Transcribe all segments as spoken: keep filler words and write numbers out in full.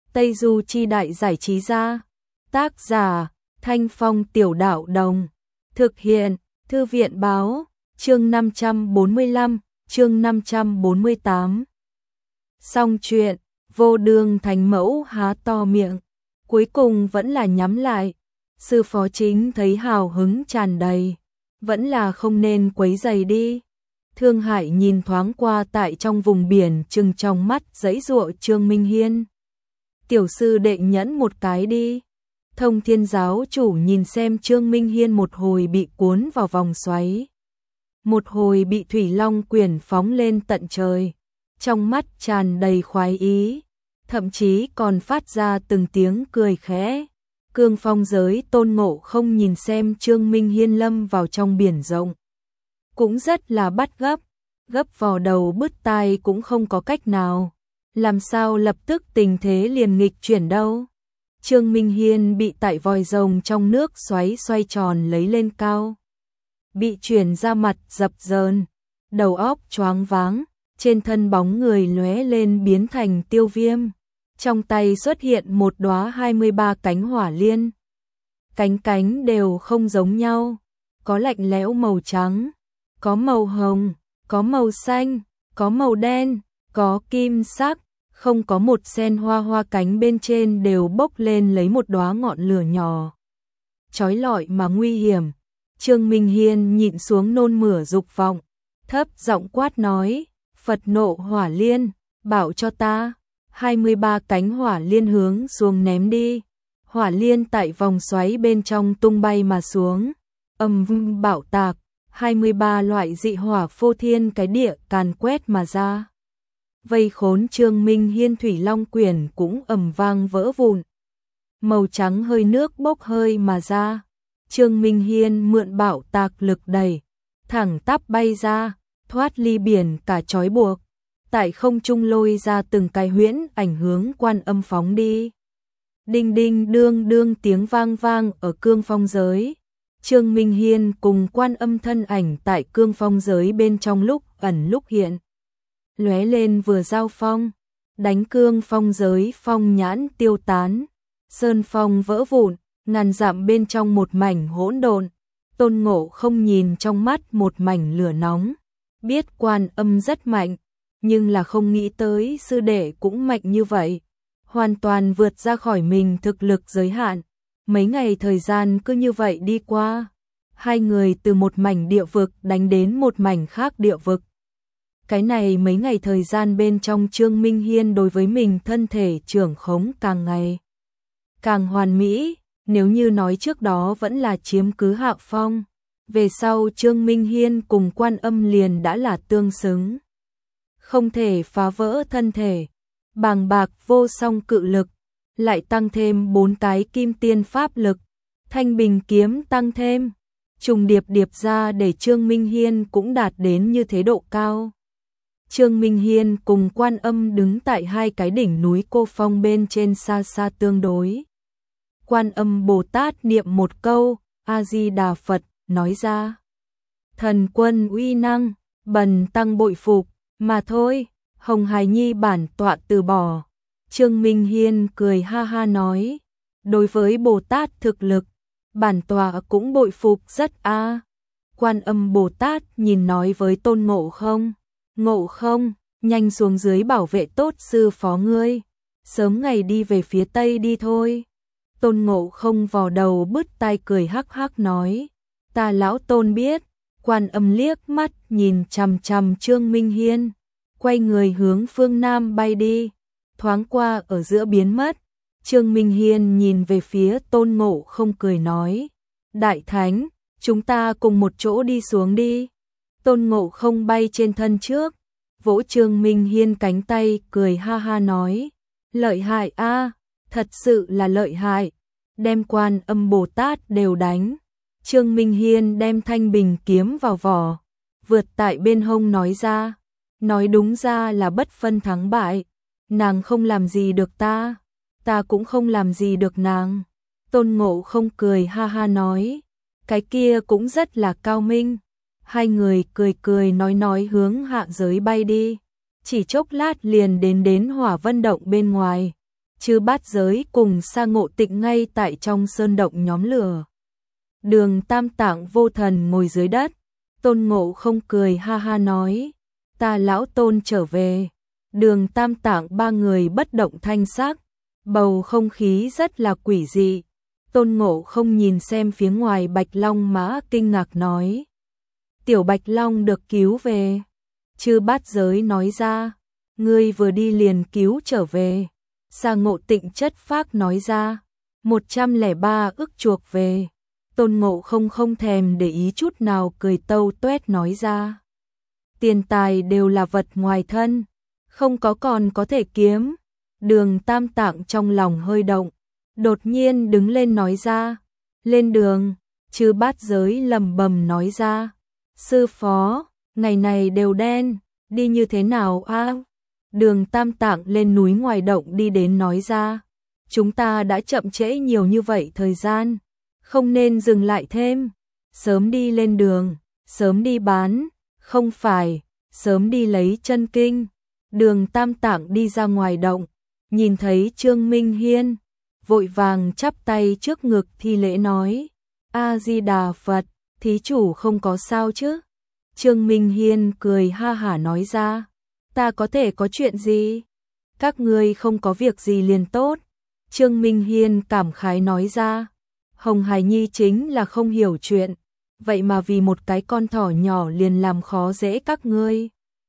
Tây Du Chi Đại Giải Trí Gia. Tác giả Thanh Phong Tiểu Đạo Đồng. Thực hiện Thư viện Báo. Chương năm trăm bốn mươi lăm, chương năm trăm bốn mươi tám. Xong chuyện, Vô Đường Thánh Mẫu há to miệng, cuối cùng vẫn là nhắm lại. Sư phó chính thấy hào hứng tràn đầy, vẫn là không nên quấy rầy đi. Thương Hải nhìn thoáng qua tại trong vùng biển trừng trong mắt giãy giụa Trương Minh Hiên. Tiểu sư đệ nhẫn một cái đi. Thông Thiên giáo chủ nhìn xem Trương Minh Hiên một hồi bị cuốn vào vòng xoáy, một hồi bị Thủy Long Quyển phóng lên tận trời, trong mắt tràn đầy khoái ý, thậm chí còn phát ra từng tiếng cười khẽ. Cương Phong giới Tôn Ngộ Không nhìn xem Trương Minh Hiên lâm vào trong biển rộng, cũng rất là bắt gấp, gấp vò đầu bứt tai cũng không có cách nào. Làm sao lập tức tình thế liền nghịch chuyển đâu. Trương Minh Hiên bị tại vòi rồng trong nước xoáy xoay tròn lấy lên cao, bị chuyển ra mặt dập dờn, đầu óc choáng váng, trên thân bóng người lóe lên biến thành tiêu viêm. Trong tay xuất hiện một đóa hai mươi ba cánh hỏa liên. Cánh cánh đều không giống nhau, có lạnh lẽo màu trắng, có màu hồng, có màu xanh, có màu đen, có kim sắc, không có một sen hoa hoa cánh bên trên đều bốc lên lấy một đóa ngọn lửa nhỏ, chói lọi mà nguy hiểm. Trương Minh Hiên nhịn xuống nôn mửa dục vọng, thấp giọng quát nói: Phật nộ hỏa liên, bảo cho ta. hai mươi ba cánh hỏa liên hướng xuống ném đi. Hỏa liên tại vòng xoáy bên trong tung bay mà xuống, âm vang bạo tạc, hai mươi ba loại dị hỏa phô thiên cái địa càn quét mà ra. Vây khốn Trương Minh Hiên Thủy Long Quyển cũng ầm vang vỡ vụn, màu trắng hơi nước bốc hơi mà ra. Trương Minh Hiên mượn bạo tạc lực đẩy, thẳng tắp bay ra, thoát ly biển cả trói buộc, tại không trung lôi ra từng cái huyễn ảnh hướng Quan Âm phóng đi. Đinh đinh đương đương tiếng vang vang ở Cương Phong giới. Trương Minh Hiên cùng Quan Âm thân ảnh tại Cương Phong giới bên trong lúc ẩn lúc hiện, lóe lên vừa giao phong, đánh Cương Phong giới phong nhãn tiêu tán, sơn phong vỡ vụn, ngàn dặm bên trong một mảnh hỗn độn. Tôn Ngộ Không nhìn trong mắt một mảnh lửa nóng, biết Quan Âm rất mạnh, nhưng là không nghĩ tới sư đệ cũng mạnh như vậy, hoàn toàn vượt ra khỏi mình thực lực giới hạn. Mấy ngày thời gian cứ như vậy đi qua, hai người từ một mảnh địa vực đánh đến một mảnh khác địa vực. Cái này mấy ngày thời gian bên trong Trương Minh Hiên đối với mình thân thể trưởng khống càng ngày càng hoàn mỹ. Nếu như nói trước đó vẫn là chiếm cứ hạ phong, về sau Trương Minh Hiên cùng Quan Âm liền đã là tương xứng, không thể phá vỡ thân thể. Bàng bạc vô song cự lực, lại tăng thêm bốn cái kim tiên pháp lực, thanh bình kiếm tăng thêm, trùng điệp điệp ra để Trương Minh Hiên cũng đạt đến như thế độ cao. Trương Minh Hiên cùng Quan Âm đứng tại hai cái đỉnh núi Cô Phong bên trên xa xa tương đối. Quan Âm Bồ Tát niệm một câu A Di Đà Phật, nói ra: Thần quân uy năng, bần tăng bội phục, mà thôi. Hồng Hải Nhi bản tọa từ bỏ. Trương Minh Hiên cười ha ha nói: đối với Bồ Tát thực lực, bản tọa cũng bội phục rất a. À. Quan Âm Bồ Tát nhìn nói với Tôn Ngộ Không: Ngộ Không, nhanh xuống dưới bảo vệ tốt sư phó ngươi, sớm ngày đi về phía tây đi thôi. Tôn Ngộ Không vò đầu bứt tai cười hắc hắc nói: ta lão Tôn biết. Quan Âm liếc mắt nhìn chằm chằm Trương Minh Hiên, quay người hướng phương Nam bay đi, thoáng qua ở giữa biến mất. Trương Minh Hiên nhìn về phía Tôn Ngộ Không cười nói: Đại Thánh, chúng ta cùng một chỗ đi xuống đi. Tôn Ngộ Không bay trên thân trước, vỗ Trương Minh Hiên cánh tay cười ha ha nói: lợi hại a, thật sự là lợi hại, đem Quan Âm Bồ Tát đều đánh. Trương Minh Hiên đem thanh bình kiếm vào vỏ, vượt tại bên hông nói ra: nói đúng ra là bất phân thắng bại, nàng không làm gì được ta, ta cũng không làm gì được nàng. Tôn Ngộ Không cười ha ha nói: cái kia cũng rất là cao minh. Hai người cười cười nói nói hướng hạ giới bay đi, chỉ chốc lát liền đến đến Hỏa Vân Động bên ngoài. Chư Bát Giới cùng Sa Ngộ Tịnh ngay tại trong sơn động nhóm lửa. Đường Tam Tạng Vô Thần ngồi dưới đất, Tôn Ngộ Không cười ha ha nói, ta lão Tôn trở về. Đường Tam Tạng ba người bất động thanh sắc, bầu không khí rất là quỷ dị. Tôn Ngộ Không nhìn xem phía ngoài Bạch Long Mã kinh ngạc nói, tiểu Bạch Long được cứu về. Chư Bát Giới nói ra, ngươi vừa đi liền cứu trở về. Sa Ngộ Tịnh chất phác nói ra, một trăm lẻ ba ức chuộc về. Tôn Ngộ Không không thèm để ý chút nào cười tâu tuét nói ra, tiền tài đều là vật ngoài thân, không có còn có thể kiếm. Đường Tam Tạng trong lòng hơi động, đột nhiên đứng lên nói ra, lên đường. Chư Bát Giới lầm bầm nói ra, sư phó, ngày này đều đen, đi như thế nào a? Đường Tam Tạng lên núi ngoài động đi đến nói ra, chúng ta đã chậm trễ nhiều như vậy thời gian, không nên dừng lại thêm, sớm đi lên đường, sớm đi bán, không phải, sớm đi lấy chân kinh. Đường Tam Tạng đi ra ngoài động, nhìn thấy Trương Minh Hiên, vội vàng chắp tay trước ngực thi lễ nói, A-di-đà Phật, thí chủ không có sao chứ? Trương Minh Hiên cười ha hả nói ra, ta có thể có chuyện gì? Các ngươi không có việc gì liền tốt. Trương Minh Hiên cảm khái nói ra, Hồng Hải Nhi chính là không hiểu chuyện, vậy mà vì một cái con thỏ nhỏ liền làm khó dễ các ngươi.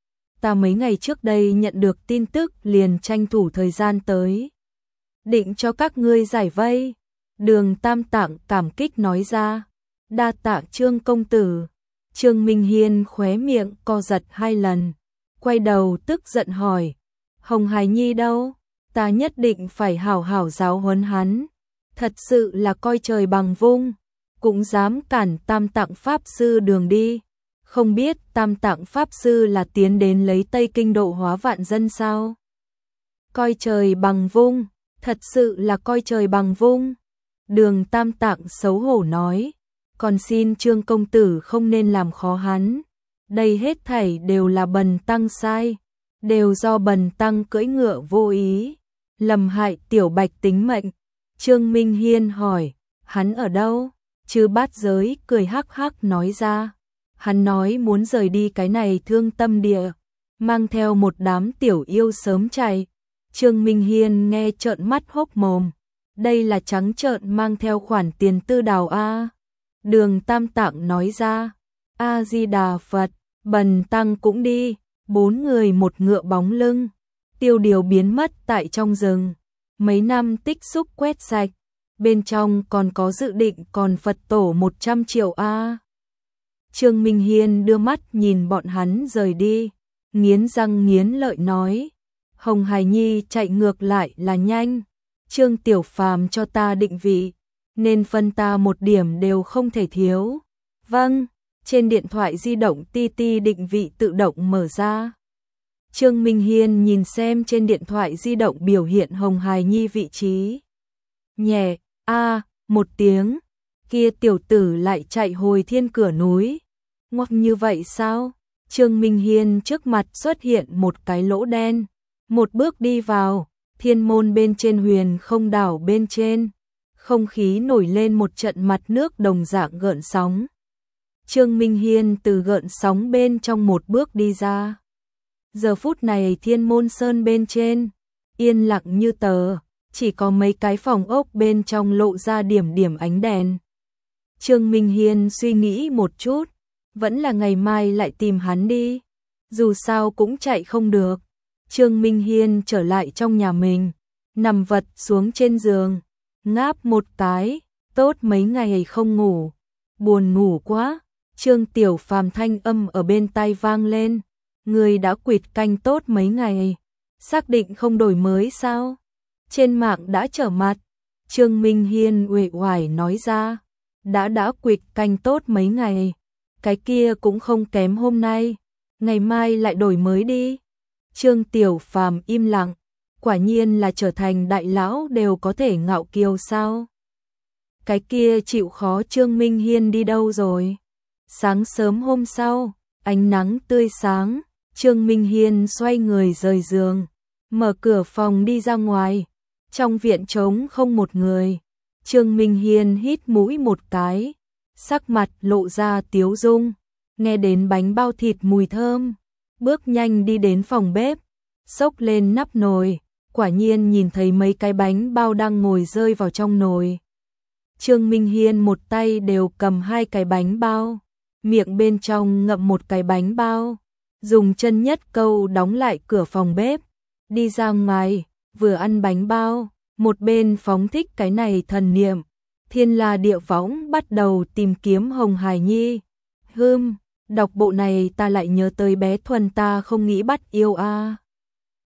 Ta mấy ngày trước đây nhận được tin tức liền tranh thủ thời gian tới, định cho các ngươi giải vây. Đường Tam Tạng cảm kích nói ra, đa tạ Trương công tử. Trương Minh Hiên khóe miệng co giật hai lần, quay đầu tức giận hỏi, Hồng Hải Nhi đâu? Ta nhất định phải hảo hảo giáo huấn hắn. Thật sự là coi trời bằng vung, cũng dám cản Tam Tạng Pháp Sư đường đi. Không biết Tam Tạng Pháp Sư là tiến đến lấy Tây Kinh độ hóa vạn dân sao? Coi trời bằng vung, thật sự là coi trời bằng vung. Đường Tam Tạng xấu hổ nói, còn xin Trương công tử không nên làm khó hắn. Đây hết thảy đều là bần tăng sai, đều do bần tăng cưỡi ngựa vô ý, lầm hại tiểu Bạch tính mệnh. Trương Minh Hiên hỏi, hắn ở đâu? Chư Bát Giới cười hắc hắc nói ra, hắn nói muốn rời đi cái này thương tâm địa, mang theo một đám tiểu yêu sớm chạy. Trương Minh Hiên nghe trợn mắt hốc mồm, đây là trắng trợn mang theo khoản tiền tư đào a. Đường Tam Tạng nói ra, A-di-đà Phật, bần tăng cũng đi. Bốn người một ngựa bóng lưng, tiêu điều biến mất tại trong rừng. Mấy năm tích xúc quét sạch, bên trong còn có dự định còn Phật tổ một trăm triệu a. Trương Minh Hiên đưa mắt nhìn bọn hắn rời đi, nghiến răng nghiến lợi nói, Hồng Hải Nhi chạy ngược lại là nhanh. Trương Tiểu Phàm cho ta định vị, nên phân ta một điểm đều không thể thiếu. Vâng. Trên điện thoại di động ti ti định vị tự động mở ra. Trương Minh Hiên nhìn xem trên điện thoại di động biểu hiện Hồng Hải Nhi vị trí. Nhẹ, a, một tiếng, kia tiểu tử lại chạy hồi thiên cửa núi. Ngoắc như vậy sao? Trương Minh Hiên trước mặt xuất hiện một cái lỗ đen. Một bước đi vào, thiên môn bên trên huyền không đảo bên trên. Không khí nổi lên một trận mặt nước đồng dạng gợn sóng. Trương Minh Hiên từ gợn sóng bên trong một bước đi ra. Giờ phút này thiên môn sơn bên trên, yên lặng như tờ, chỉ có mấy cái phòng ốc bên trong lộ ra điểm điểm ánh đèn. Trương Minh Hiên suy nghĩ một chút, vẫn là ngày mai lại tìm hắn đi, dù sao cũng chạy không được. Trương Minh Hiên trở lại trong nhà mình, nằm vật xuống trên giường, ngáp một cái, tốt mấy ngày không ngủ, buồn ngủ quá. Trương Tiểu Phàm thanh âm ở bên tai vang lên, người đã quỵt canh tốt mấy ngày, xác định không đổi mới sao? Trên mạng đã trở mặt. Trương Minh Hiên uể oải nói ra, đã đã quỵt canh tốt mấy ngày, cái kia cũng không kém hôm nay, ngày mai lại đổi mới đi. Trương Tiểu Phàm im lặng, quả nhiên là trở thành đại lão đều có thể ngạo kiêu sao? Cái kia chịu khó Trương Minh Hiên đi đâu rồi? Sáng sớm hôm sau, ánh nắng tươi sáng, Trương Minh Hiên xoay người rời giường, mở cửa phòng đi ra ngoài. Trong viện trống không một người. Trương Minh Hiên hít mũi một cái, sắc mặt lộ ra tiếu dung, nghe đến bánh bao thịt mùi thơm, bước nhanh đi đến phòng bếp, xốc lên nắp nồi, quả nhiên nhìn thấy mấy cái bánh bao đang ngồi rơi vào trong nồi. Trương Minh Hiên một tay đều cầm hai cái bánh bao, miệng bên trong ngậm một cái bánh bao, dùng chân nhất câu đóng lại cửa phòng bếp, đi ra ngoài, vừa ăn bánh bao, một bên phóng thích cái này thần niệm, thiên la địa võng bắt đầu tìm kiếm Hồng Hải Nhi. Hừm, đọc bộ này ta lại nhớ tới bé Thuần ta không nghĩ bắt yêu a. À.